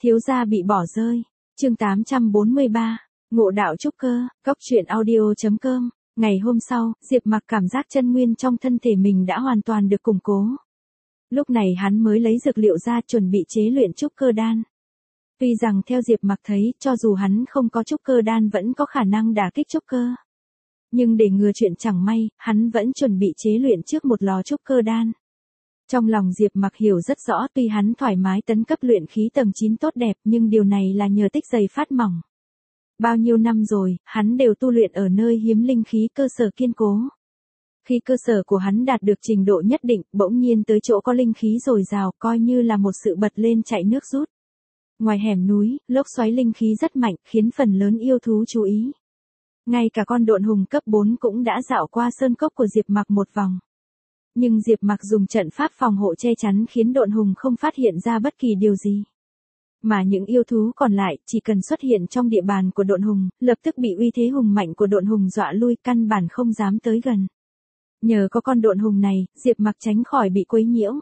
Thiếu gia bị bỏ rơi. Chương 843. Ngộ đạo trúc cơ. Góc truyện audio.com. Ngày hôm sau, Diệp Mặc cảm giác chân nguyên trong thân thể mình đã hoàn toàn được củng cố. Lúc này hắn mới lấy dược liệu ra chuẩn bị chế luyện trúc cơ đan. Tuy rằng theo Diệp Mặc thấy, cho dù hắn không có trúc cơ đan vẫn có khả năng đả kích trúc cơ. Nhưng để ngừa chuyện chẳng may, hắn vẫn chuẩn bị chế luyện trước một lò trúc cơ đan. Trong lòng Diệp Mặc hiểu rất rõ, tuy hắn thoải mái tấn cấp luyện khí tầng 9 tốt đẹp, nhưng điều này là nhờ tích dày phát mỏng. Bao nhiêu năm rồi, hắn đều tu luyện ở nơi hiếm linh khí cơ sở kiên cố. Khi cơ sở của hắn đạt được trình độ nhất định, bỗng nhiên tới chỗ có linh khí dồi dào, coi như là một sự bật lên chạy nước rút. Ngoài hẻm núi, lốc xoáy linh khí rất mạnh, khiến phần lớn yêu thú chú ý. Ngay cả con độn hùng cấp 4 cũng đã dạo qua sơn cốc của Diệp Mặc một vòng. Nhưng Diệp Mặc dùng trận pháp phòng hộ che chắn khiến độn hùng không phát hiện ra bất kỳ điều gì. Mà những yêu thú còn lại, chỉ cần xuất hiện trong địa bàn của độn hùng, lập tức bị uy thế hùng mạnh của độn hùng dọa lui, căn bản không dám tới gần. Nhờ có con độn hùng này, Diệp Mặc tránh khỏi bị quấy nhiễu.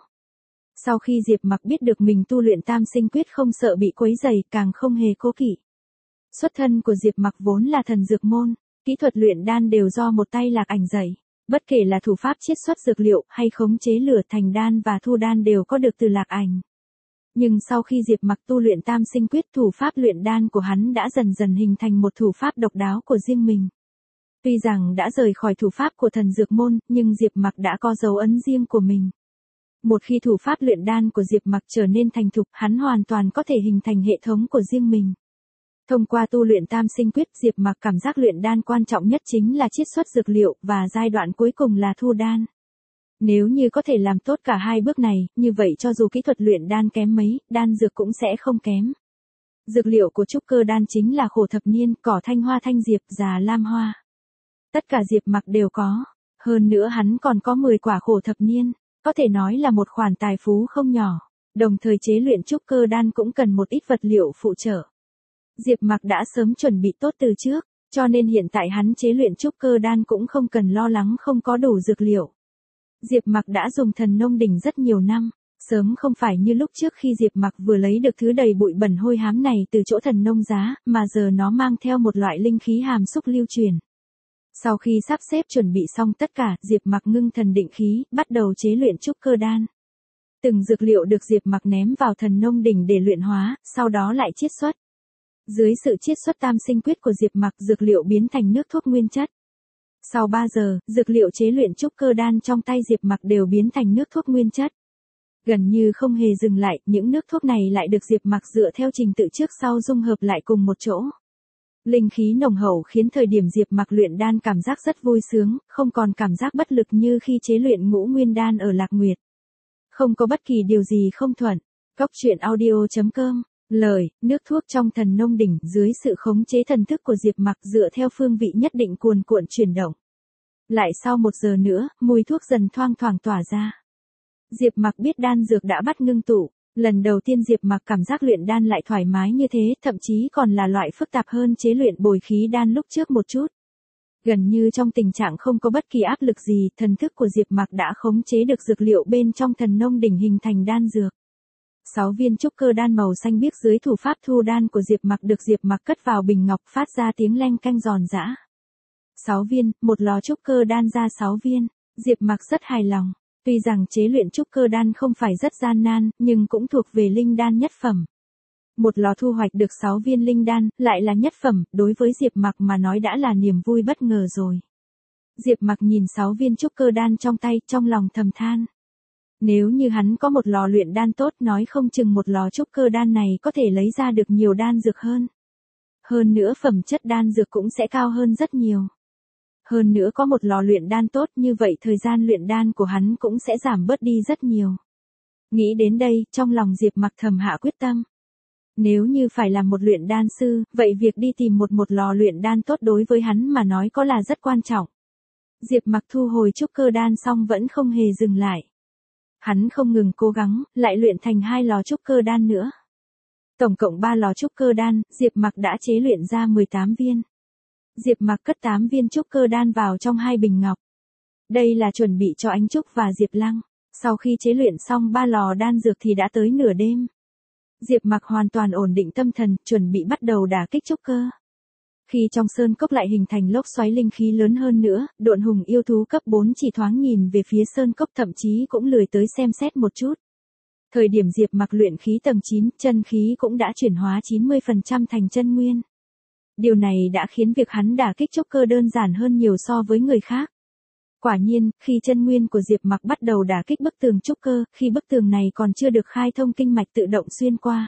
Sau khi Diệp Mặc biết được mình tu luyện tam sinh quyết không sợ bị quấy rầy, càng không hề cố kỵ. Xuất thân của Diệp Mặc vốn là thần dược môn, kỹ thuật luyện đan đều do một tay Lạc Ảnh dạy. Bất kể là thủ pháp chiết xuất dược liệu hay khống chế lửa thành đan và thu đan đều có được từ Lạc Ảnh. Nhưng sau khi Diệp Mặc tu luyện tam sinh quyết, thủ pháp luyện đan của hắn đã dần dần hình thành một thủ pháp độc đáo của riêng mình. Tuy rằng đã rời khỏi thủ pháp của thần dược môn, nhưng Diệp Mặc đã có dấu ấn riêng của mình. Một khi thủ pháp luyện đan của Diệp Mặc trở nên thành thục, hắn hoàn toàn có thể hình thành hệ thống của riêng mình. Thông qua tu luyện tam sinh quyết, Diệp Mặc cảm giác luyện đan quan trọng nhất chính là chiết xuất dược liệu, và giai đoạn cuối cùng là thu đan. Nếu như có thể làm tốt cả hai bước này, như vậy cho dù kỹ thuật luyện đan kém mấy, đan dược cũng sẽ không kém. Dược liệu của trúc cơ đan chính là khổ thập niên, cỏ thanh hoa thanh diệp, già lam hoa. Tất cả Diệp Mặc đều có. Hơn nữa hắn còn có 10 quả khổ thập niên, có thể nói là một khoản tài phú không nhỏ. Đồng thời chế luyện trúc cơ đan cũng cần một ít vật liệu phụ trợ. Diệp Mặc đã sớm chuẩn bị tốt từ trước, cho nên hiện tại hắn chế luyện trúc cơ đan cũng không cần lo lắng không có đủ dược liệu. Diệp Mặc đã dùng thần nông đỉnh rất nhiều năm, sớm không phải như lúc trước khi Diệp Mặc vừa lấy được thứ đầy bụi bẩn hôi hám này từ chỗ thần nông giá, mà giờ nó mang theo một loại linh khí hàm xúc lưu truyền. Sau khi sắp xếp chuẩn bị xong tất cả, Diệp Mặc ngưng thần định khí, bắt đầu chế luyện trúc cơ đan. Từng dược liệu được Diệp Mặc ném vào thần nông đỉnh để luyện hóa, sau đó lại chiết xuất. Dưới sự chiết xuất tam sinh quyết của Diệp Mặc, dược liệu biến thành nước thuốc nguyên chất. Sau 3 giờ, dược liệu chế luyện trúc cơ đan trong tay Diệp Mặc đều biến thành nước thuốc nguyên chất. Gần như không hề dừng lại, những nước thuốc này lại được Diệp Mặc dựa theo trình tự trước sau dung hợp lại cùng một chỗ. Linh khí nồng hậu khiến thời điểm Diệp Mặc luyện đan cảm giác rất vui sướng, không còn cảm giác bất lực như khi chế luyện ngũ nguyên đan ở Lạc Nguyệt. Không có bất kỳ điều gì không thuận. Góc truyện audio.com. Lời, nước thuốc trong thần nông đỉnh dưới sự khống chế thần thức của Diệp Mặc dựa theo phương vị nhất định cuồn cuộn chuyển động. Lại sau 1 giờ nữa, mùi thuốc dần thoang thoảng tỏa ra. Diệp Mặc biết đan dược đã bắt ngưng tụ. Lần đầu tiên Diệp Mặc cảm giác luyện đan lại thoải mái như thế, thậm chí còn là loại phức tạp hơn chế luyện bồi khí đan lúc trước một chút. Gần như trong tình trạng không có bất kỳ áp lực gì, thần thức của Diệp Mặc đã khống chế được dược liệu bên trong thần nông đỉnh hình thành đan dược. 6 viên trúc cơ đan màu xanh biếc dưới thủ pháp thu đan của Diệp Mặc được Diệp Mặc cất vào bình ngọc, phát ra tiếng leng canh giòn giã. 6 viên, một lò trúc cơ đan ra 6 viên, Diệp Mặc rất hài lòng. Tuy rằng chế luyện trúc cơ đan không phải rất gian nan, nhưng cũng thuộc về linh đan nhất phẩm. Một lò thu hoạch được 6 viên linh đan, lại là nhất phẩm, đối với Diệp Mặc mà nói đã là niềm vui bất ngờ rồi. Diệp Mặc nhìn 6 viên trúc cơ đan trong tay, trong lòng thầm than. Nếu như hắn có một lò luyện đan tốt, nói không chừng một lò trúc cơ đan này có thể lấy ra được nhiều đan dược hơn. Hơn nữa phẩm chất đan dược cũng sẽ cao hơn rất nhiều. Hơn nữa có một lò luyện đan tốt như vậy thời gian luyện đan của hắn cũng sẽ giảm bớt đi rất nhiều. Nghĩ đến đây, trong lòng Diệp Mặc thầm hạ quyết tâm. Nếu như phải làm một luyện đan sư, vậy việc đi tìm một lò luyện đan tốt đối với hắn mà nói có là rất quan trọng. Diệp Mặc thu hồi trúc cơ đan xong vẫn không hề dừng lại. Hắn không ngừng cố gắng, lại luyện thành 2 lò trúc cơ đan nữa. Tổng cộng 3 lò trúc cơ đan, Diệp Mặc đã chế luyện ra 18 viên. Diệp Mặc cất 8 viên trúc cơ đan vào trong 2 bình ngọc. Đây là chuẩn bị cho Ánh Trúc và Diệp Lăng. Sau khi chế luyện xong 3 lò đan dược thì đã tới nửa đêm. Diệp Mặc hoàn toàn ổn định tâm thần, chuẩn bị bắt đầu đả kích trúc cơ. Khi trong sơn cốc lại hình thành lốc xoáy linh khí lớn hơn nữa, độn hùng yêu thú cấp 4 chỉ thoáng nhìn về phía sơn cốc, thậm chí cũng lười tới xem xét một chút. Thời điểm Diệp Mặc luyện khí tầng 9, chân khí cũng đã chuyển hóa 90% thành chân nguyên. Điều này đã khiến việc hắn đả kích trúc cơ đơn giản hơn nhiều so với người khác. Quả nhiên, khi chân nguyên của Diệp Mặc bắt đầu đả kích bức tường trúc cơ, khi bức tường này còn chưa được khai thông, kinh mạch tự động xuyên qua.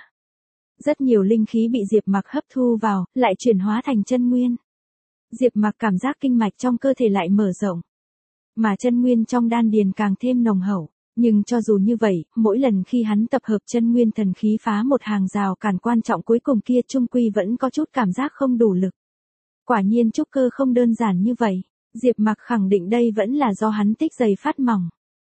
Rất nhiều linh khí bị Diệp Mặc hấp thu vào, lại chuyển hóa thành chân nguyên. Diệp Mặc cảm giác kinh mạch trong cơ thể lại mở rộng, mà chân nguyên trong đan điền càng thêm nồng hậu. Nhưng cho dù như vậy, mỗi lần khi hắn tập hợp chân nguyên thần khí phá một hàng rào cản quan trọng cuối cùng kia, chung quy vẫn có chút cảm giác không đủ lực. Quả nhiên trúc cơ không đơn giản như vậy. Diệp Mặc khẳng định đây vẫn là do hắn tích dày phát mỏng.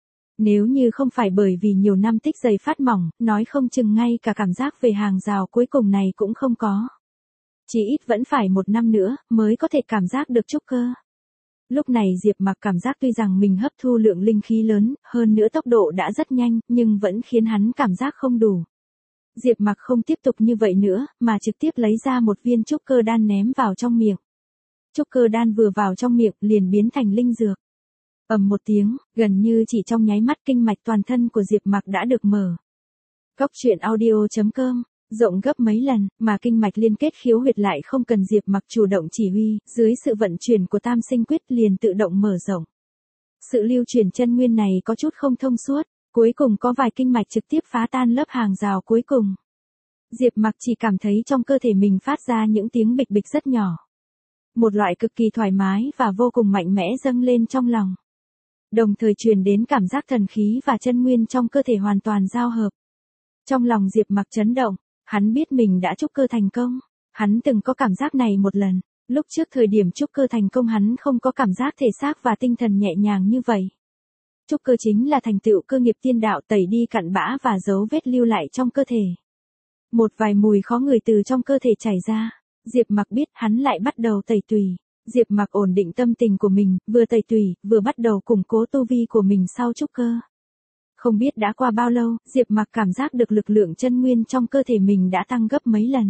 Nếu như không phải bởi vì nhiều năm tích dày phát mỏng, nói không chừng ngay cả cảm giác về hàng rào cuối cùng này cũng không có. Chỉ ít vẫn phải 1 năm nữa, mới có thể cảm giác được trúc cơ. Lúc này Diệp Mặc cảm giác tuy rằng mình hấp thu lượng linh khí lớn, hơn nữa tốc độ đã rất nhanh, nhưng vẫn khiến hắn cảm giác không đủ. Diệp Mặc không tiếp tục như vậy nữa, mà trực tiếp lấy ra một viên trúc cơ đan ném vào trong miệng. Trúc cơ đan vừa vào trong miệng, liền biến thành linh dược. Ầm một tiếng, gần như chỉ trong nháy mắt, kinh mạch toàn thân của Diệp Mặc đã được mở. Cốc truyện audio.com, rộng gấp mấy lần, mà kinh mạch liên kết khiếu huyệt lại không cần Diệp Mặc chủ động chỉ huy, dưới sự vận chuyển của Tam Sinh Quyết liền tự động mở rộng. Sự lưu chuyển chân nguyên này có chút không thông suốt, cuối cùng có vài kinh mạch trực tiếp phá tan lớp hàng rào cuối cùng. Diệp Mặc chỉ cảm thấy trong cơ thể mình phát ra những tiếng bịch bịch rất nhỏ. Một loại cực kỳ thoải mái và vô cùng mạnh mẽ dâng lên trong lòng. Đồng thời truyền đến cảm giác thần khí và chân nguyên trong cơ thể hoàn toàn giao hợp. Trong lòng Diệp Mặc chấn động, hắn biết mình đã trúc cơ thành công. Hắn từng có cảm giác này một lần, lúc trước thời điểm trúc cơ thành công hắn không có cảm giác thể xác và tinh thần nhẹ nhàng như vậy. Trúc cơ chính là thành tựu cơ nghiệp tiên đạo, tẩy đi cặn bã và dấu vết lưu lại trong cơ thể. Một vài mùi khó ngửi từ trong cơ thể chảy ra. Diệp Mặc biết hắn lại bắt đầu tẩy tùy. Diệp Mặc ổn định tâm tình của mình, vừa tẩy tùy, vừa bắt đầu củng cố tu vi của mình sau trúc cơ. Không biết đã qua bao lâu, Diệp Mặc cảm giác được lực lượng chân nguyên trong cơ thể mình đã tăng gấp mấy lần.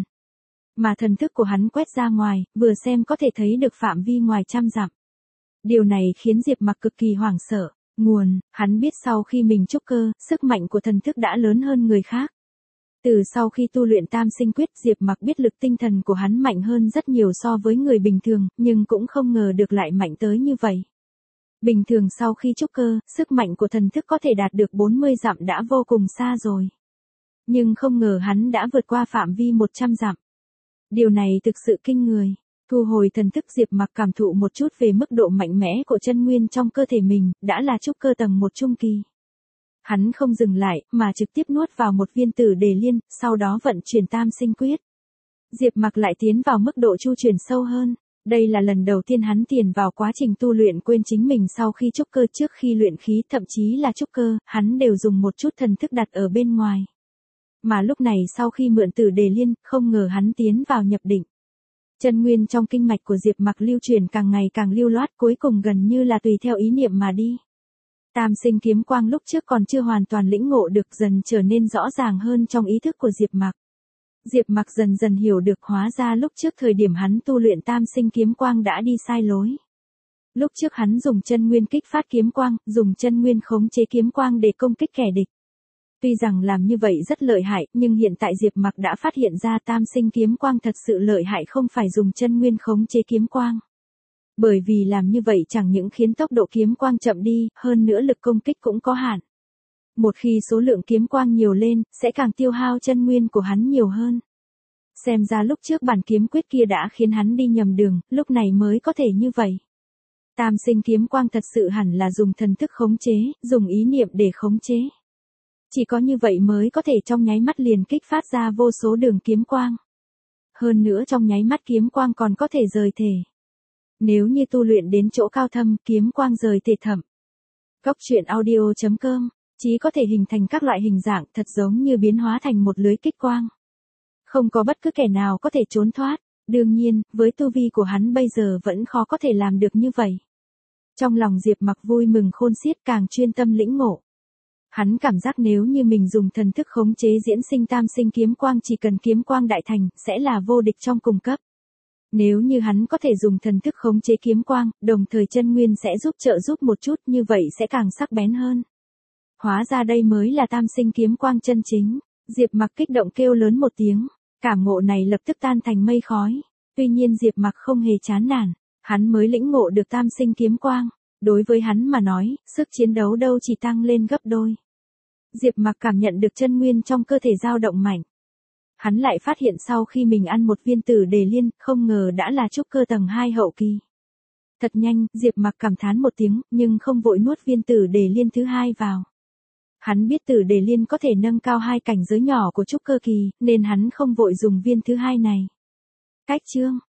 Mà thần thức của hắn quét ra ngoài, vừa xem có thể thấy được phạm vi ngoài 100 dặm. Điều này khiến Diệp Mặc cực kỳ hoảng sợ. Nguồn, hắn biết sau khi mình trúc cơ, sức mạnh của thần thức đã lớn hơn người khác. Từ sau khi tu luyện Tam Sinh Quyết, Diệp Mặc biết lực tinh thần của hắn mạnh hơn rất nhiều so với người bình thường, nhưng cũng không ngờ được lại mạnh tới như vậy. Bình thường sau khi trúc cơ, sức mạnh của thần thức có thể đạt được 40 dặm đã vô cùng xa rồi. Nhưng không ngờ hắn đã vượt qua phạm vi 100 dặm. Điều này thực sự kinh người. Thu hồi thần thức, Diệp Mặc cảm thụ một chút về mức độ mạnh mẽ của chân nguyên trong cơ thể mình, đã là trúc cơ tầng 1 trung kỳ. Hắn không dừng lại, mà trực tiếp nuốt vào một viên Tử Đề Liên, sau đó vận chuyển Tam Sinh Quyết. Diệp Mặc lại tiến vào mức độ chu chuyển sâu hơn. Đây là lần đầu tiên hắn tiền vào quá trình tu luyện quên chính mình sau khi trúc cơ. Trước khi luyện khí, thậm chí là trúc cơ, hắn đều dùng một chút thần thức đặt ở bên ngoài. Mà lúc này sau khi mượn Tử Đề Liên, không ngờ hắn tiến vào nhập định. Chân nguyên trong kinh mạch của Diệp Mặc lưu truyền càng ngày càng lưu loát, cuối cùng gần như là tùy theo ý niệm mà đi. Tam Sinh Kiếm Quang lúc trước còn chưa hoàn toàn lĩnh ngộ được, dần trở nên rõ ràng hơn trong ý thức của Diệp Mặc. Diệp Mặc dần dần hiểu được, hóa ra lúc trước thời điểm hắn tu luyện Tam Sinh Kiếm Quang đã đi sai lối. Lúc trước hắn dùng chân nguyên kích phát kiếm quang, dùng chân nguyên khống chế kiếm quang để công kích kẻ địch. Tuy rằng làm như vậy rất lợi hại, nhưng hiện tại Diệp Mặc đã phát hiện ra Tam Sinh Kiếm Quang thật sự lợi hại không phải dùng chân nguyên khống chế kiếm quang. Bởi vì làm như vậy chẳng những khiến tốc độ kiếm quang chậm đi, hơn nữa lực công kích cũng có hạn. Một khi số lượng kiếm quang nhiều lên, sẽ càng tiêu hao chân nguyên của hắn nhiều hơn. Xem ra lúc trước bản kiếm quyết kia đã khiến hắn đi nhầm đường, lúc này mới có thể như vậy. Tam Sinh Kiếm Quang thật sự hẳn là dùng thần thức khống chế, dùng ý niệm để khống chế. Chỉ có như vậy mới có thể trong nháy mắt liền kích phát ra vô số đường kiếm quang. Hơn nữa trong nháy mắt kiếm quang còn có thể rời thể. Nếu như tu luyện đến chỗ cao thâm, kiếm quang rời thể thậm. Cốc truyện audio.com, chỉ có thể hình thành các loại hình dạng thật giống như biến hóa thành một lưới kích quang. Không có bất cứ kẻ nào có thể trốn thoát. Đương nhiên, với tu vi của hắn bây giờ vẫn khó có thể làm được như vậy. Trong lòng Diệp Mặc vui mừng khôn xiết, càng chuyên tâm lĩnh ngộ. Hắn cảm giác nếu như mình dùng thần thức khống chế diễn sinh tam sinh kiếm quang, chỉ cần kiếm quang đại thành, sẽ là vô địch trong cùng cấp. Nếu như hắn có thể dùng thần thức khống chế kiếm quang, đồng thời chân nguyên sẽ trợ giúp một chút, như vậy sẽ càng sắc bén hơn. Hóa ra đây mới là tam sinh kiếm quang chân chính. Diệp Mặc kích động kêu lớn một tiếng, cảm ngộ này lập tức tan thành mây khói. Tuy nhiên Diệp Mặc không hề chán nản, hắn mới lĩnh ngộ được tam sinh kiếm quang. Đối với hắn mà nói, sức chiến đấu đâu chỉ tăng lên gấp đôi. Diệp Mặc cảm nhận được chân nguyên trong cơ thể dao động mạnh. Hắn lại phát hiện sau khi mình ăn một viên tử đề liên, không ngờ đã là trúc cơ tầng 2 hậu kỳ. Thật nhanh, Diệp Mặc cảm thán một tiếng, nhưng không vội nuốt viên tử đề liên thứ 2 vào. Hắn biết tử đề liên có thể nâng cao 2 cảnh giới nhỏ của trúc cơ kỳ, nên hắn không vội dùng viên thứ 2 này. Cách chương